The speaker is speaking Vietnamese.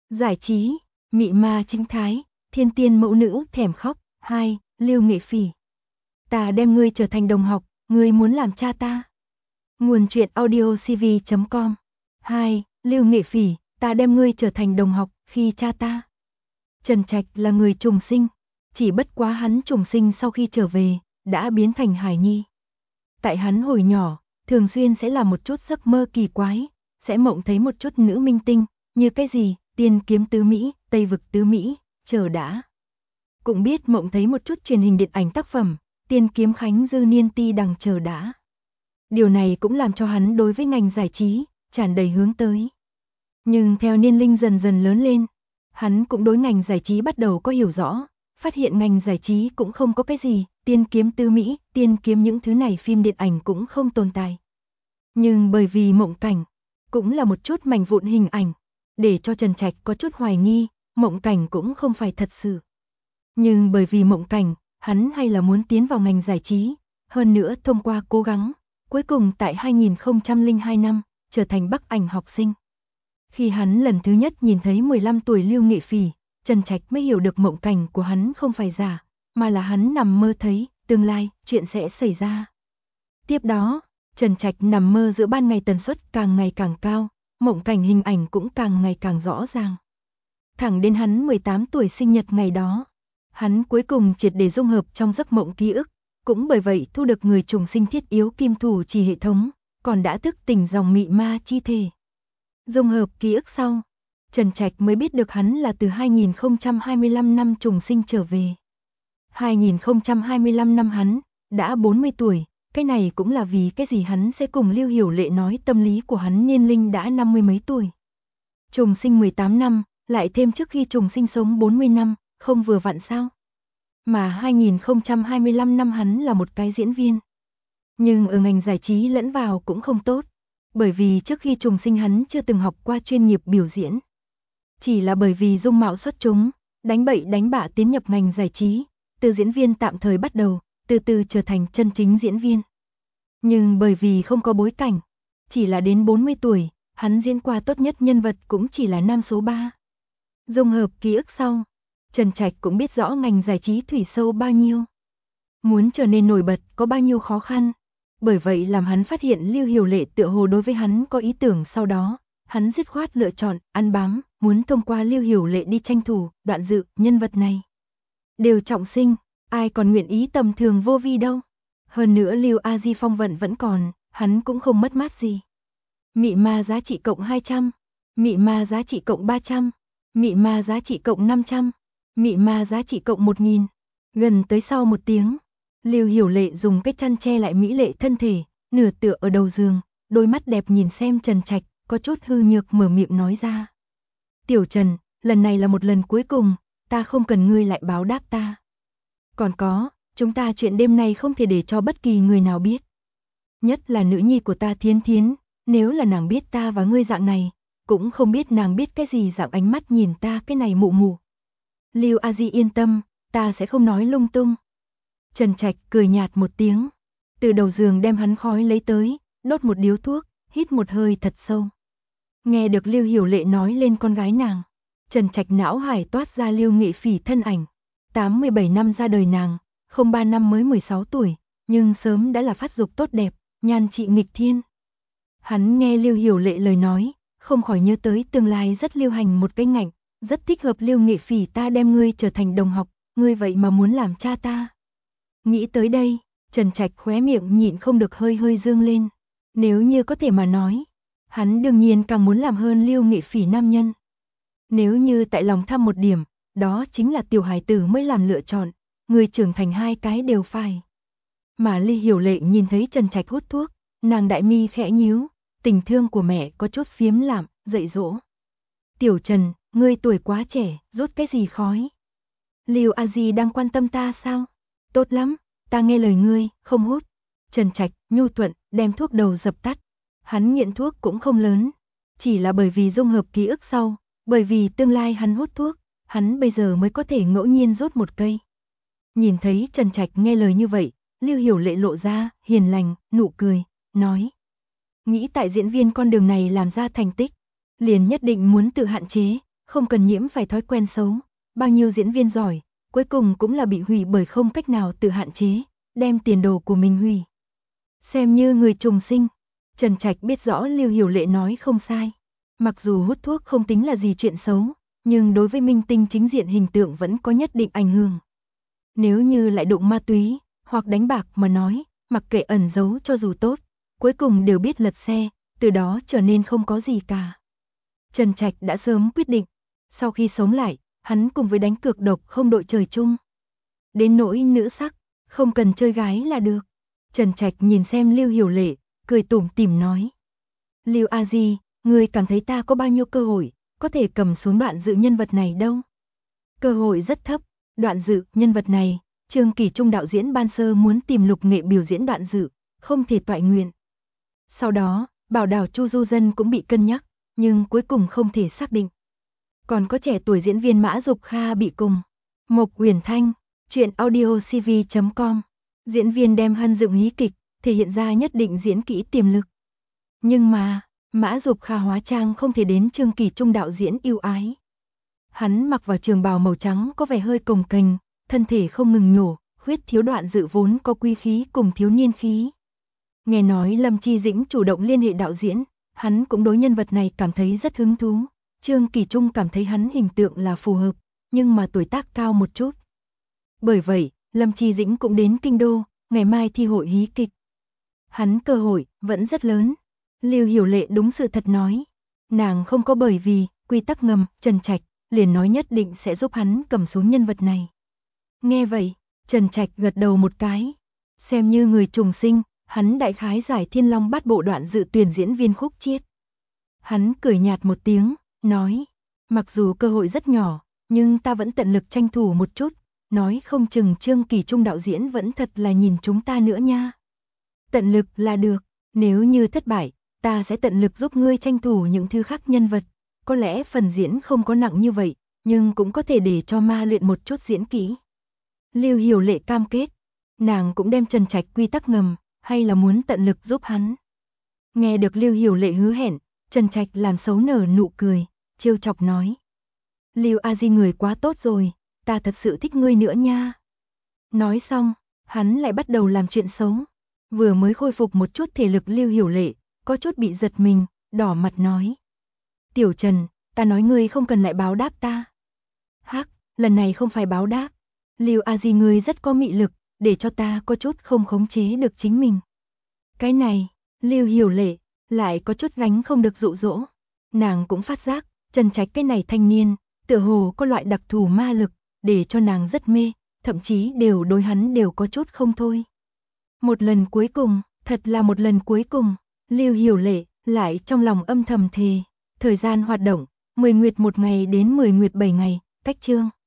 Giải trí, mị ma chính thái, thiên tiên mẫu nữ thèm khóc. 2. Lưu Nghệ Phỉ. Ta đem ngươi trở thành đồng học, ngươi muốn làm cha ta. Nguồn truyện audiocv.com. 2. Lưu Nghệ Phỉ, ta đem ngươi trở thành đồng học, khi cha ta. Trần Trạch là người trùng sinh, chỉ bất quá hắn trùng sinh sau khi trở về, đã biến thành hài nhi. Tại hắn hồi nhỏ, thường xuyên sẽ làm một chút giấc mơ kỳ quái, sẽ mộng thấy một chút nữ minh tinh, như cái gì, tiên kiếm tứ Mỹ, Tây vực tứ Mỹ, chờ đã. Cũng biết mộng thấy một chút truyền hình điện ảnh tác phẩm, tiên kiếm khánh dư niên ti đằng chờ đã. Điều này cũng làm cho hắn đối với ngành giải trí, tràn đầy hướng tới. Nhưng theo niên linh dần dần lớn lên, hắn cũng đối ngành giải trí bắt đầu có hiểu rõ, phát hiện ngành giải trí cũng không có cái gì, tiên kiếm tứ Mỹ, tiên kiếm những thứ này phim điện ảnh cũng không tồn tại. Nhưng bởi vì mộng cảnh, cũng là một chút mảnh vụn hình ảnh, để cho Trần Trạch có chút hoài nghi, mộng cảnh cũng không phải thật sự. Nhưng bởi vì mộng cảnh, hắn hay là muốn tiến vào ngành giải trí, hơn nữa thông qua cố gắng, cuối cùng tại 2002 năm, trở thành Bắc Ảnh học sinh. Khi hắn lần thứ nhất nhìn thấy 15 tuổi Lưu Nghệ Phỉ, Trần Trạch mới hiểu được mộng cảnh của hắn không phải giả, mà là hắn nằm mơ thấy, tương lai, chuyện sẽ xảy ra. Tiếp đó, Trần Trạch nằm mơ giữa ban ngày tần suất càng ngày càng cao, mộng cảnh hình ảnh cũng càng ngày càng rõ ràng. Thẳng đến hắn 18 tuổi sinh nhật ngày đó, hắn cuối cùng triệt để dung hợp trong giấc mộng ký ức, cũng bởi vậy thu được người trùng sinh thiết yếu kim thủ chỉ hệ thống, còn đã thức tỉnh dòng mị ma chi thể. Dung hợp ký ức sau, Trần Trạch mới biết được hắn là từ 2025 năm trùng sinh trở về. 2025 năm hắn đã 40 tuổi, cái này cũng là vì cái gì hắn sẽ cùng Lưu Hiểu Lệ nói tâm lý của hắn niên linh đã 50 mấy tuổi. Trùng sinh 18 năm, lại thêm trước khi trùng sinh sống 40 năm, không vừa vặn sao? Mà 2025 năm hắn là một cái diễn viên. Nhưng ở ngành giải trí lẫn vào cũng không tốt, bởi vì trước khi trùng sinh hắn chưa từng học qua chuyên nghiệp biểu diễn. Chỉ là bởi vì dung mạo xuất chúng, đánh bậy đánh bạ tiến nhập ngành giải trí, từ diễn viên tạm thời bắt đầu, từ từ trở thành chân chính diễn viên. Nhưng bởi vì không có bối cảnh, chỉ là đến 40 tuổi, hắn diễn qua tốt nhất nhân vật cũng chỉ là nam số 3. Dung hợp ký ức sau, Trần Trạch cũng biết rõ ngành giải trí thủy sâu bao nhiêu. Muốn trở nên nổi bật có bao nhiêu khó khăn. Bởi vậy làm hắn phát hiện Lưu Hiểu Lệ tựa hồ đối với hắn có ý tưởng, sau đó, hắn dứt khoát lựa chọn, ăn bám, muốn thông qua Lưu Hiểu Lệ đi tranh thủ, Đoạn Dự, nhân vật này. Đều trọng sinh, ai còn nguyện ý tầm thường vô vi đâu. Hơn nữa Lưu A Di phong vận vẫn còn, hắn cũng không mất mát gì. Mị ma giá trị cộng 200, mị ma giá trị cộng 300, mị ma giá trị cộng 500, mị ma giá trị cộng 1000. Gần tới sau 1 tiếng, Lưu Hiểu Lệ dùng cái chăn che lại mỹ lệ thân thể, nửa tựa ở đầu giường, đôi mắt đẹp nhìn xem Trần Trạch, có chút hư nhược mở miệng nói ra. Tiểu Trần, lần này là một lần cuối cùng, ta không cần ngươi lại báo đáp ta. Còn có, chúng ta chuyện đêm nay không thể để cho bất kỳ người nào biết. Nhất là nữ nhi của ta Thiến Thiến, nếu là nàng biết ta và ngươi dạng này, cũng không biết nàng biết cái gì dạng ánh mắt nhìn ta cái này mụ mụ. Lưu A Di yên tâm, ta sẽ không nói lung tung. Trần Trạch cười nhạt một tiếng, từ đầu giường đem hắn khói lấy tới, đốt một điếu thuốc, hít một hơi thật sâu. Nghe được Lưu Hiểu Lệ nói lên con gái nàng, Trần Trạch não hải toát ra Lưu Nghệ Phỉ thân ảnh. 87 năm ra đời nàng, không 3 năm mới 16 tuổi, nhưng sớm đã là phát dục tốt đẹp, nhan trị nghịch thiên. Hắn nghe Lưu Hiểu Lệ lời nói, không khỏi nhớ tới tương lai rất lưu hành một cái ngành, rất thích hợp Lưu Nghệ Phỉ, ta đem ngươi trở thành đồng học, ngươi vậy mà muốn làm cha ta. Nghĩ tới đây, Trần Trạch khóe miệng nhịn không được hơi hơi dương lên. Nếu như có thể mà nói, hắn đương nhiên càng muốn làm hơn Lưu Nghệ Phỉ nam nhân. Nếu như tại lòng tham một điểm, đó chính là tiểu hài tử mới làm lựa chọn, người trưởng thành hai cái đều phải. Mà Lưu Hiểu Lệ nhìn thấy Trần Trạch hút thuốc, nàng đại mi khẽ nhíu, tình thương của mẹ có chút phiếm lạm, dạy dỗ. Tiểu Trần, ngươi tuổi quá trẻ, rút cái gì khói? Lưu A Di đang quan tâm ta sao? Tốt lắm, ta nghe lời ngươi, không hút. Trần Trạch, nhu thuận, đem thuốc đầu dập tắt. Hắn nghiện thuốc cũng không lớn, chỉ là bởi vì dung hợp ký ức sau, bởi vì tương lai hắn hút thuốc, hắn bây giờ mới có thể ngẫu nhiên rút một cây. Nhìn thấy Trần Trạch nghe lời như vậy, Lưu Hiểu Lệ lộ ra hiền lành, nụ cười, nói: nghĩ tại diễn viên con đường này làm ra thành tích, liền nhất định muốn tự hạn chế, không cần nhiễm phải thói quen xấu. Bao nhiêu diễn viên giỏi, cuối cùng cũng là bị hủy bởi không cách nào tự hạn chế, đem tiền đồ của mình hủy. Xem như người trùng sinh, Trần Trạch biết rõ Lưu Hiểu Lệ nói không sai. Mặc dù hút thuốc không tính là gì chuyện xấu, nhưng đối với minh tinh chính diện hình tượng vẫn có nhất định ảnh hưởng. Nếu như lại đụng ma túy, hoặc đánh bạc mà nói, mặc kệ ẩn giấu cho dù tốt, cuối cùng đều biết lật xe, từ đó trở nên không có gì cả. Trần Trạch đã sớm quyết định, sau khi sống lại, hắn cùng với đánh cược độc không đội trời chung. Đến nỗi nữ sắc, không cần chơi gái là được. Trần Trạch nhìn xem Lưu Hiểu Lệ, cười tủm tỉm nói. Lưu A Di, ngươi cảm thấy ta có bao nhiêu cơ hội, có thể cầm xuống Đoạn Dự nhân vật này đâu? Cơ hội rất thấp, Đoạn Dự nhân vật này, Trương Kỳ Trung đạo diễn ban sơ muốn tìm Lục Nghệ biểu diễn Đoạn Dự, không thể toại nguyện. Sau đó, Bảo Đảo Chu Du Dân cũng bị cân nhắc, nhưng cuối cùng không thể xác định. Còn có trẻ tuổi diễn viên Mã Dục Kha bị cùng. Mộc Uyển Thanh, truyện audio cv.com. Diễn viên đem hân dựng hí kịch, thể hiện ra nhất định diễn kỹ tiềm lực. Nhưng mà, Mã Dục Kha hóa trang không thể đến Trương Kỳ Trung đạo diễn yêu ái. Hắn mặc vào trường bào màu trắng có vẻ hơi cồng kềnh, thân thể không ngừng nhổ, khuyết thiếu Đoạn Dự vốn có quý khí cùng thiếu niên khí. Nghe nói Lâm Chi Dĩnh chủ động liên hệ đạo diễn, hắn cũng đối nhân vật này cảm thấy rất hứng thú. Trương Kỳ Trung cảm thấy hắn hình tượng là phù hợp, nhưng mà tuổi tác cao một chút. Bởi vậy, Lâm Chi Dĩnh cũng đến kinh đô, ngày mai thi hội hí kịch. Hắn cơ hội vẫn rất lớn. Lưu Hiểu Lệ đúng sự thật nói. Nàng không có bởi vì quy tắc ngầm, Trần Trạch liền nói nhất định sẽ giúp hắn cầm xuống nhân vật này. Nghe vậy, Trần Trạch gật đầu một cái. Xem như người trùng sinh, hắn đại khái giải Thiên Long Bát Bộ Đoạn Dự tuyển diễn viên Khúc Chiết. Hắn cười nhạt một tiếng, nói, mặc dù cơ hội rất nhỏ, nhưng ta vẫn tận lực tranh thủ một chút, nói không chừng Trương Kỳ Trung đạo diễn vẫn thật là nhìn chúng ta nữa nha. Tận lực là được, nếu như thất bại, ta sẽ tận lực giúp ngươi tranh thủ những thứ khác nhân vật, có lẽ phần diễn không có nặng như vậy, nhưng cũng có thể để cho ma luyện một chút diễn kỹ. Lưu Hiểu Lệ cam kết, nàng cũng đem Trần Trạch quy tắc ngầm, hay là muốn tận lực giúp hắn. Nghe được Lưu Hiểu Lệ hứa hẹn, Trần Trạch làm xấu nở nụ cười, trêu chọc nói. Lưu A Di người quá tốt rồi, ta thật sự thích ngươi nữa nha. Nói xong, hắn lại bắt đầu làm chuyện xấu. Vừa mới khôi phục một chút thể lực Lưu Hiểu Lệ, có chút bị giật mình, đỏ mặt nói. Tiểu Trần, ta nói ngươi không cần lại báo đáp ta. Hắc, lần này không phải báo đáp. Lưu A Di ngươi rất có mị lực, để cho ta có chút không khống chế được chính mình. Cái này, Lưu Hiểu Lệ lại có chút gánh không được dụ dỗ. Nàng cũng phát giác, Trần Trạch cái này thanh niên, tựa hồ có loại đặc thù ma lực, để cho nàng rất mê, thậm chí đều đối hắn đều có chút không thôi. Một lần cuối cùng, thật là một lần cuối cùng, Lưu Hiểu Lệ lại trong lòng âm thầm thề, thời gian hoạt động, 10 nguyệt 1 ngày đến 10 nguyệt 7 ngày, cách chương.